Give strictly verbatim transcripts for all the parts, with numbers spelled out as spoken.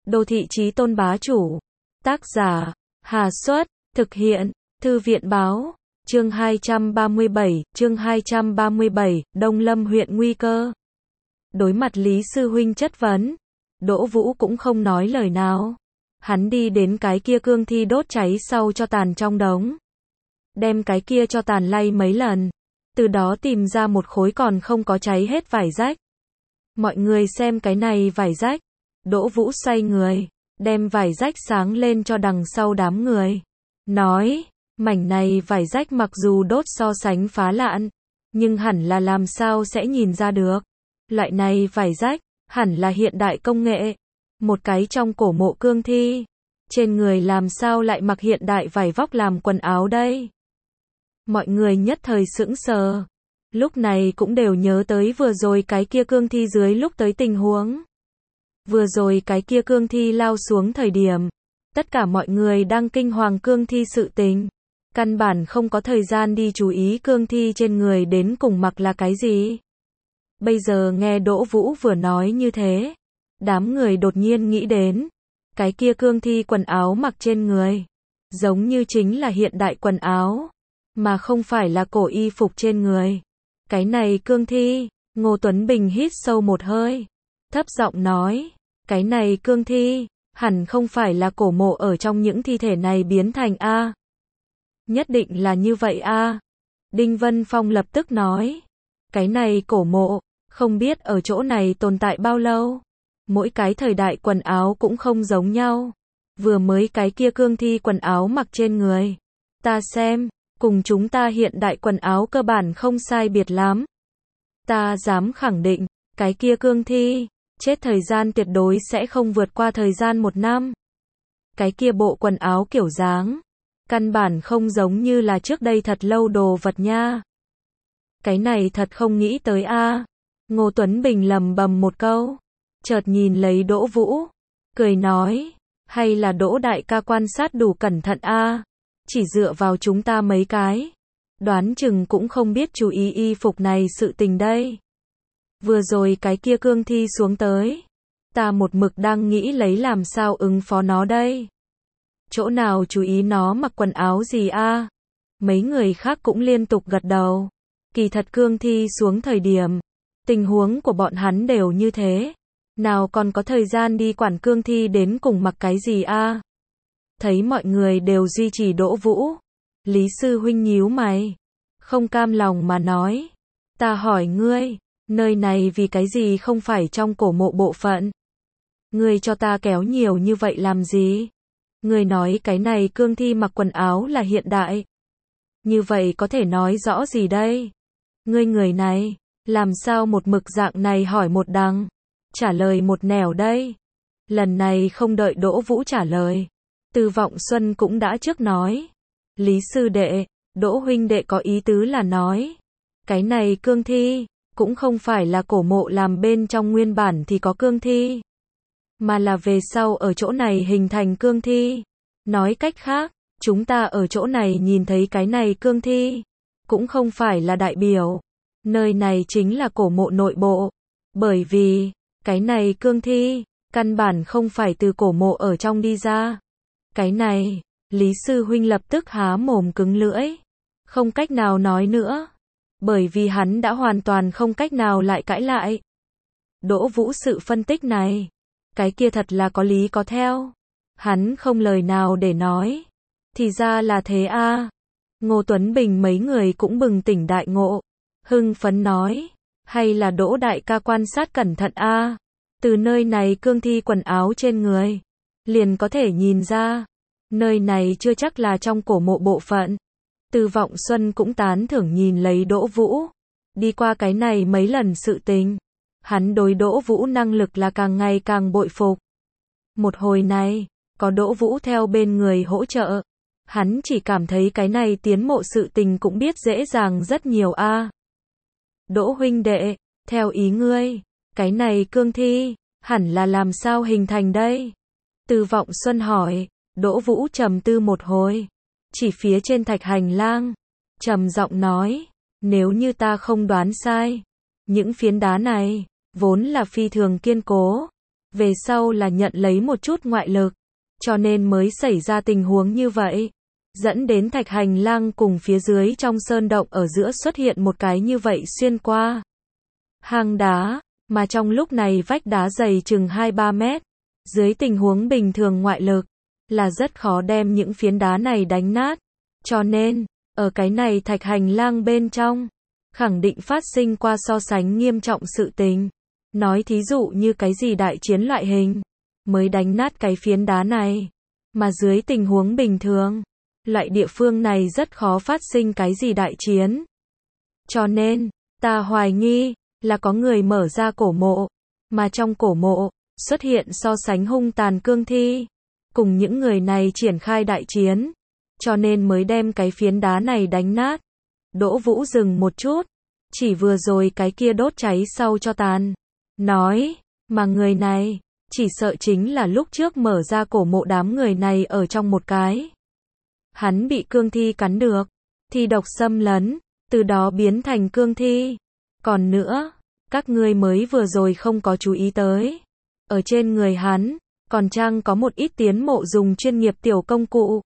Đô thị chí tôn bá chủ. Tác giả, Hà Xuất, thực hiện, Thư viện Báo. Chương hai trăm ba mươi bảy, chương hai trăm ba mươi bảy, Đông Lâm huyện nguy cơ. Đối mặt Lý sư huynh chất vấn, Đỗ Vũ cũng không nói lời nào. Hắn đi đến cái kia cương thi đốt cháy sau cho tàn trong đống. Đem cái kia cho tàn lay mấy lần. Từ đó tìm ra một khối còn không có cháy hết vải rách. Mọi người xem cái này vải rách. Đỗ Vũ xoay người, đem vải rách sáng lên cho đằng sau đám người. Nói, mảnh này vải rách mặc dù đốt so sánh phá lạn, nhưng hẳn là làm sao sẽ nhìn ra được. Loại này vải rách, hẳn là hiện đại công nghệ. Một cái trong cổ mộ cương thi, trên người làm sao lại mặc hiện đại vải vóc làm quần áo đây? Mọi người nhất thời sững sờ. Lúc này cũng đều nhớ tới vừa rồi cái kia cương thi dưới lúc tới tình huống. Vừa rồi cái kia cương thi lao xuống thời điểm, tất cả mọi người đang kinh hoàng cương thi sự tình. Căn bản không có thời gian đi chú ý cương thi trên người đến cùng mặc là cái gì. Bây giờ nghe Đỗ Vũ vừa nói như thế, đám người đột nhiên nghĩ đến, cái kia cương thi quần áo mặc trên người, giống như chính là hiện đại quần áo, mà không phải là cổ y phục trên người. Cái này cương thi, Ngô Tuấn Bình hít sâu một hơi, thấp giọng nói, cái này cương thi, hẳn không phải là cổ mộ ở trong những thi thể này biến thành A. Nhất định là như vậy A. Đinh Vân Phong lập tức nói, cái này cổ mộ, không biết ở chỗ này tồn tại bao lâu. Mỗi cái thời đại quần áo cũng không giống nhau. Vừa mới cái kia cương thi quần áo mặc trên người, ta xem, cùng chúng ta hiện đại quần áo cơ bản không sai biệt lắm. Ta dám khẳng định, cái kia cương thi, chết thời gian tuyệt đối sẽ không vượt qua thời gian một năm. Cái kia bộ quần áo kiểu dáng, căn bản không giống như là trước đây thật lâu đồ vật nha. Cái này thật không nghĩ tới a. Ngô Tuấn Bình lầm bầm một câu, chợt nhìn lấy Đỗ Vũ, cười nói, hay là Đỗ đại ca quan sát đủ cẩn thận a, chỉ dựa vào chúng ta mấy cái, đoán chừng cũng không biết chú ý y phục này sự tình đây. Vừa rồi cái kia cương thi xuống tới, ta một mực đang nghĩ lấy làm sao ứng phó nó đây. Chỗ nào chú ý nó mặc quần áo gì a? Mấy người khác cũng liên tục gật đầu. Kỳ thật cương thi xuống thời điểm, tình huống của bọn hắn đều như thế, nào còn có thời gian đi quản cương thi đến cùng mặc cái gì a? Thấy mọi người đều duy trì Đỗ Vũ, Lý sư huynh nhíu mày, không cam lòng mà nói, ta hỏi ngươi, nơi này vì cái gì không phải trong cổ mộ bộ phận? Ngươi cho ta kéo nhiều như vậy làm gì? Ngươi nói cái này cương thi mặc quần áo là hiện đại. Như vậy có thể nói rõ gì đây? Ngươi người này, làm sao một mực dạng này hỏi một đằng, trả lời một nẻo đây? Lần này không đợi Đỗ Vũ trả lời, Từ Vọng Xuân cũng đã trước nói. Lý sư đệ, Đỗ huynh đệ có ý tứ là nói, cái này cương thi, cũng không phải là cổ mộ làm bên trong nguyên bản thì có cương thi, mà là về sau ở chỗ này hình thành cương thi. Nói cách khác, chúng ta ở chỗ này nhìn thấy cái này cương thi, cũng không phải là đại biểu nơi này chính là cổ mộ nội bộ, bởi vì cái này cương thi, căn bản không phải từ cổ mộ ở trong đi ra. Cái này, Lý sư huynh lập tức há mồm cứng lưỡi, không cách nào nói nữa, bởi vì hắn đã hoàn toàn không cách nào lại cãi lại. Đỗ Vũ sự phân tích này, cái kia thật là có lý có theo. Hắn không lời nào để nói. Thì ra là thế a. Ngô Tuấn Bình mấy người cũng bừng tỉnh đại ngộ, hưng phấn nói, hay là Đỗ đại ca quan sát cẩn thận a. Từ nơi này cương thi quần áo trên người, liền có thể nhìn ra, nơi này chưa chắc là trong cổ mộ bộ phận. Từ Vọng Xuân cũng tán thưởng nhìn lấy Đỗ Vũ. Đi qua cái này mấy lần sự tình, hắn đối Đỗ Vũ năng lực là càng ngày càng bội phục. Một hồi này, có Đỗ Vũ theo bên người hỗ trợ, hắn chỉ cảm thấy cái này tiến mộ sự tình cũng biết dễ dàng rất nhiều a. Đỗ huynh đệ, theo ý ngươi, cái này cương thi, hẳn là làm sao hình thành đây? Từ Vọng Xuân hỏi. Đỗ Vũ trầm tư một hồi, chỉ phía trên thạch hành lang, trầm giọng nói, nếu như ta không đoán sai, những phiến đá này, vốn là phi thường kiên cố, về sau là nhận lấy một chút ngoại lực, cho nên mới xảy ra tình huống như vậy, dẫn đến thạch hành lang cùng phía dưới trong sơn động ở giữa xuất hiện một cái như vậy xuyên qua hang đá, mà trong lúc này vách đá dày chừng hai ba mét, dưới tình huống bình thường ngoại lực, là rất khó đem những phiến đá này đánh nát, cho nên, ở cái này thạch hành lang bên trong, khẳng định phát sinh qua so sánh nghiêm trọng sự tình, nói thí dụ như cái gì đại chiến loại hình, mới đánh nát cái phiến đá này, mà dưới tình huống bình thường, loại địa phương này rất khó phát sinh cái gì đại chiến. Cho nên, ta hoài nghi, là có người mở ra cổ mộ, mà trong cổ mộ, xuất hiện so sánh hung tàn cương thi, cùng những người này triển khai đại chiến, cho nên mới đem cái phiến đá này đánh nát. Đỗ Vũ dừng một chút, chỉ vừa rồi cái kia đốt cháy sau cho tàn, nói, mà người này, chỉ sợ chính là lúc trước mở ra cổ mộ đám người này ở trong một cái. Hắn bị cương thi cắn được, thi độc xâm lấn, từ đó biến thành cương thi. Còn nữa, các ngươi mới vừa rồi không có chú ý tới. Ở trên người hắn, còn trang có một ít tiến mộ dùng chuyên nghiệp tiểu công cụ.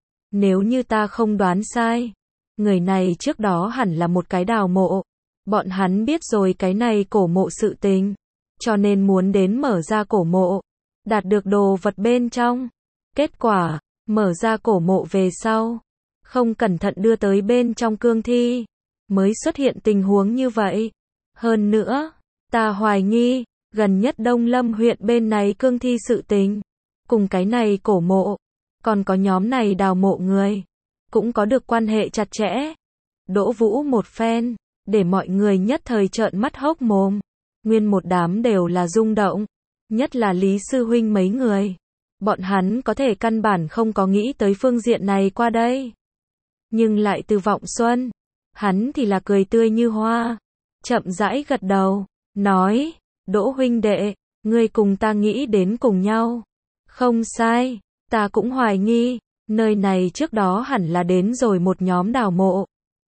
Nếu như ta không đoán sai, người này trước đó hẳn là một cái đào mộ. Bọn hắn biết rồi cái này cổ mộ sự tình, cho nên muốn đến mở ra cổ mộ, đạt được đồ vật bên trong. Kết quả, mở ra cổ mộ về sau, không cẩn thận đưa tới bên trong cương thi, mới xuất hiện tình huống như vậy. Hơn nữa, ta hoài nghi, gần nhất Đông Lâm huyện bên này cương thi sự tình, cùng cái này cổ mộ, còn có nhóm này đào mộ người, cũng có được quan hệ chặt chẽ. Đỗ Vũ một phen, để mọi người nhất thời trợn mắt hốc mồm, nguyên một đám đều là rung động, nhất là Lý Sư Huynh mấy người. Bọn hắn có thể căn bản không có nghĩ tới phương diện này qua đây. Nhưng lại Từ Vọng Xuân, hắn thì là cười tươi như hoa, chậm rãi gật đầu, nói, Đỗ huynh đệ, ngươi cùng ta nghĩ đến cùng nhau. Không sai, ta cũng hoài nghi, nơi này trước đó hẳn là đến rồi một nhóm đào mộ.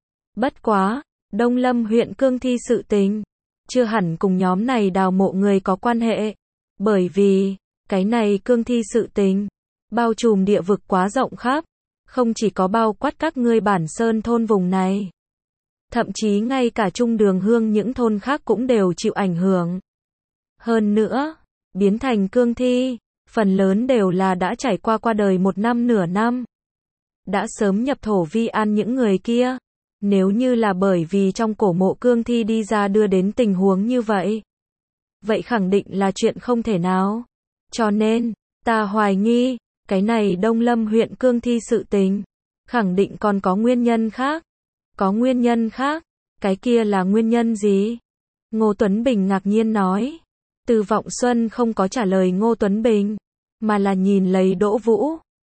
Bất quá, Đông Lâm huyện cương thi sự tình, chưa hẳn cùng nhóm này đào mộ người có quan hệ, bởi vì, cái này cương thi sự tình, bao trùm địa vực quá rộng khắp, không chỉ có bao quát các ngươi bản sơn thôn vùng này. Thậm chí ngay cả trung đường hương những thôn khác cũng đều chịu ảnh hưởng. Hơn nữa, biến thành cương thi, phần lớn đều là đã trải qua qua đời một năm nửa năm. Đã sớm nhập thổ vi an những người kia. Nếu như là bởi vì trong cổ mộ cương thi đi ra đưa đến tình huống như vậy, vậy khẳng định là chuyện không thể nào. Cho nên, ta hoài nghi, cái này Đông Lâm huyện cương thi sự tình, khẳng định còn có nguyên nhân khác. Có nguyên nhân khác, cái kia là nguyên nhân gì? Ngô Tuấn Bình ngạc nhiên nói. Từ Vọng Xuân không có trả lời Ngô Tuấn Bình, mà là nhìn lấy Đỗ Vũ,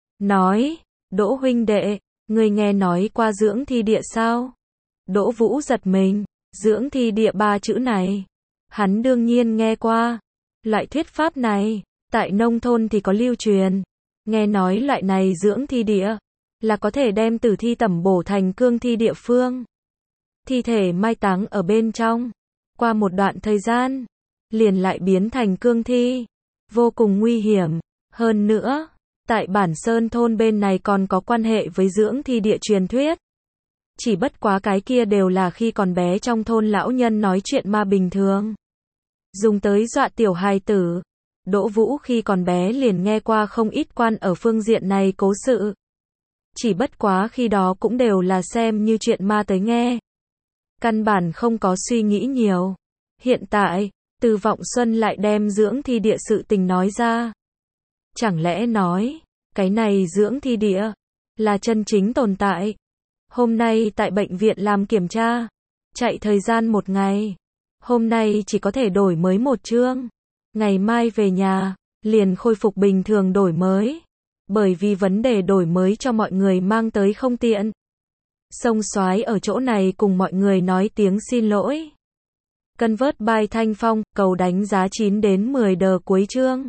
nói, Đỗ huynh đệ, ngươi nghe nói qua dưỡng thi địa sao? Đỗ Vũ giật mình, dưỡng thi địa ba chữ này, hắn đương nhiên nghe qua. Loại thuyết pháp này, tại nông thôn thì có lưu truyền, nghe nói loại này dưỡng thi địa, là có thể đem tử thi tẩm bổ thành cương thi địa phương. Thi thể mai táng ở bên trong, qua một đoạn thời gian, liền lại biến thành cương thi, vô cùng nguy hiểm. Hơn nữa, tại bản sơn thôn bên này còn có quan hệ với dưỡng thi địa truyền thuyết. Chỉ bất quá cái kia đều là khi còn bé trong thôn lão nhân nói chuyện ma bình thường, dùng tới dọa tiểu hài tử. Đỗ Vũ khi còn bé liền nghe qua không ít quan ở phương diện này cố sự. Chỉ bất quá khi đó cũng đều là xem như chuyện ma tới nghe. Căn bản không có suy nghĩ nhiều. Hiện tại, Từ Vọng Xuân lại đem dưỡng thi địa sự tình nói ra. Chẳng lẽ nói, cái này dưỡng thi địa, là chân chính tồn tại. Hôm nay tại bệnh viện làm kiểm tra, chạy thời gian một ngày. Hôm nay chỉ có thể đổi mới một chương. Ngày mai về nhà, liền khôi phục bình thường đổi mới. Bởi vì vấn đề đổi mới cho mọi người mang tới không tiện. Sông Soái ở chỗ này cùng mọi người nói tiếng xin lỗi. Convert by Thanh Phong, cầu đánh giá chín đến mười đờ cuối chương.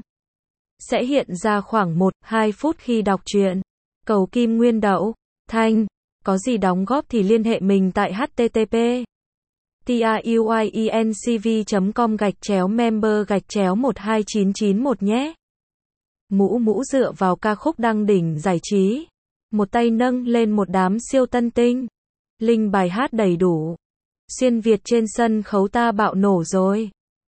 Sẽ hiện ra khoảng một đến hai phút khi đọc truyện. Cầu Kim Nguyên Đậu, Thanh, có gì đóng góp thì liên hệ mình tại H T T P tiuyencv chấm com gạch chéo member gạch chéo một hai chín chín một nhé. Mũ mũ dựa vào ca khúc đăng đỉnh giải trí. Một tay nâng lên một đám siêu tân tinh. Link bài hát đầy đủ. Xuyên Việt trên sân khấu ta bạo nổ rồi.